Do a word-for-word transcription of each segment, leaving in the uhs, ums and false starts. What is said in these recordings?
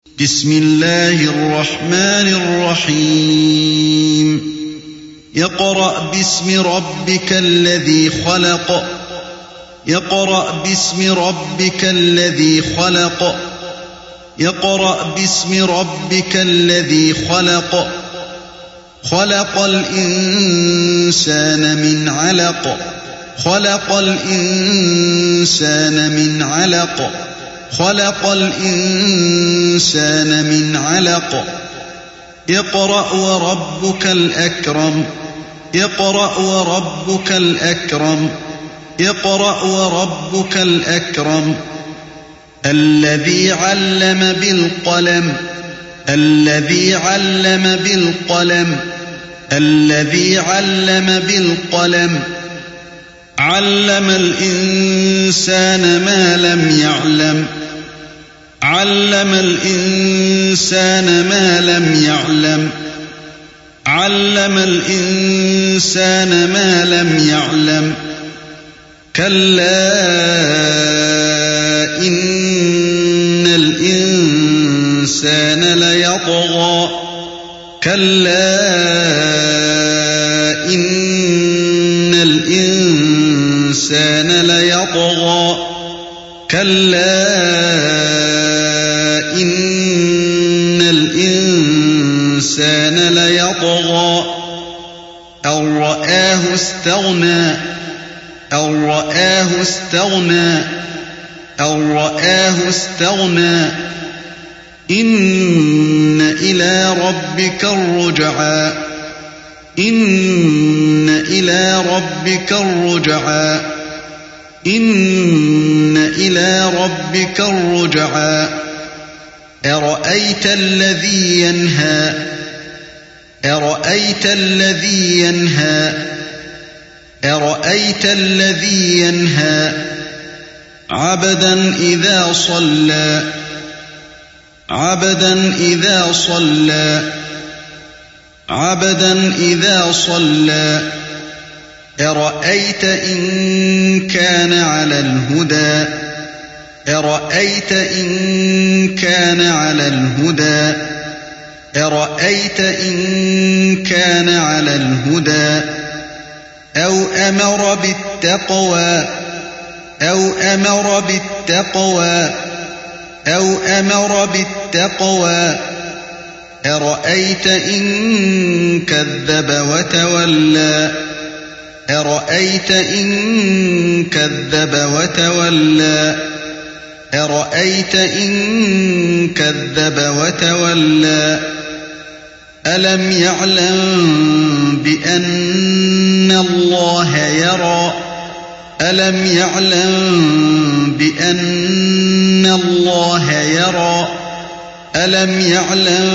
بسم الله الرحمن الرحيم اقرأ باسم ربك الذي خلق اقرأ باسم ربك الذي خلق اقرأ باسم ربك الذي خلق خلق الإنسان من علق خلق الإنسان من علق خلق الإنسان من علق اقرأ وربك الأكرم اقرأ وربك الأكرم اقرأ وربك الأكرم الذي علم بالقلم الذي علم بالقلم الذي علم بالقلم علم الإنسان ما لم يعلم علم الإنسان ما لم يعلم علم الإنسان ما لم يعلم كلا إن الإنسان ليطغى كلا إن الإنسان ليطغى كلا إن الإنسان ليطغى أن رآه استغنى أن رآه استغنى أن رآه استغنى إن إلى ربك الرجعى إن إلى ربك الرجعى إن إلى ربك الرجعى أرأيت الذي ينهى أرأيت الذي ينهى أرأيت الذي ينهى عبدا إذا صلى عبدا إذا صلى عبدا إذا صلى أرأيت إن كان على الهدى أرأيت إن كان على الهدى أرأيت إن كان على الهدى أو أمر بالتقوى أو أمر بالتقوى أو أمر بالتقوى أرأيت إن كذب وتولى أرأيت إن كذب وتولى أرأيت إن كذب وتولى ألم يعلم بأن الله يرى ألم يعلم بأن الله يرى ألم يعلم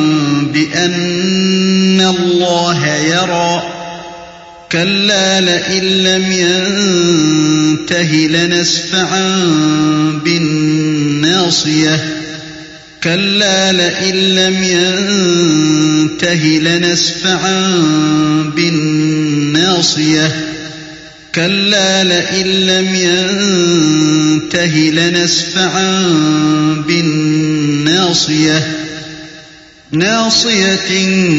بأن الله يرى كلا لئن لم ينته لنسفعا بالناصية كلا لئن لم ينته لنسفعا بالناصية كلا لئن لم ينته لنسفعا بالناصية ناصية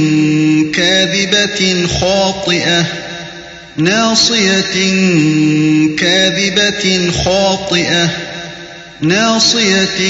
كاذبة خاطئة ناصية كاذبة خاطئة ناصية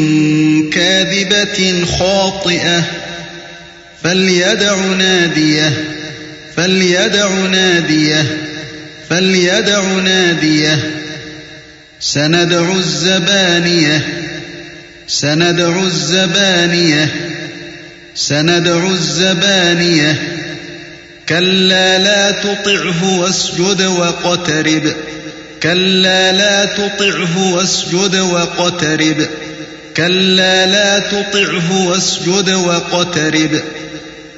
كاذبة خاطئة فليدع ناديه فليدع ناديه فليدع ناديه سندع الزبانية سندع الزبانية سندع الزبانية كلا لا تطعه واسجد واقترب كلا لا تطعه واسجد واقترب كلا لا تطعه واسجد واقترب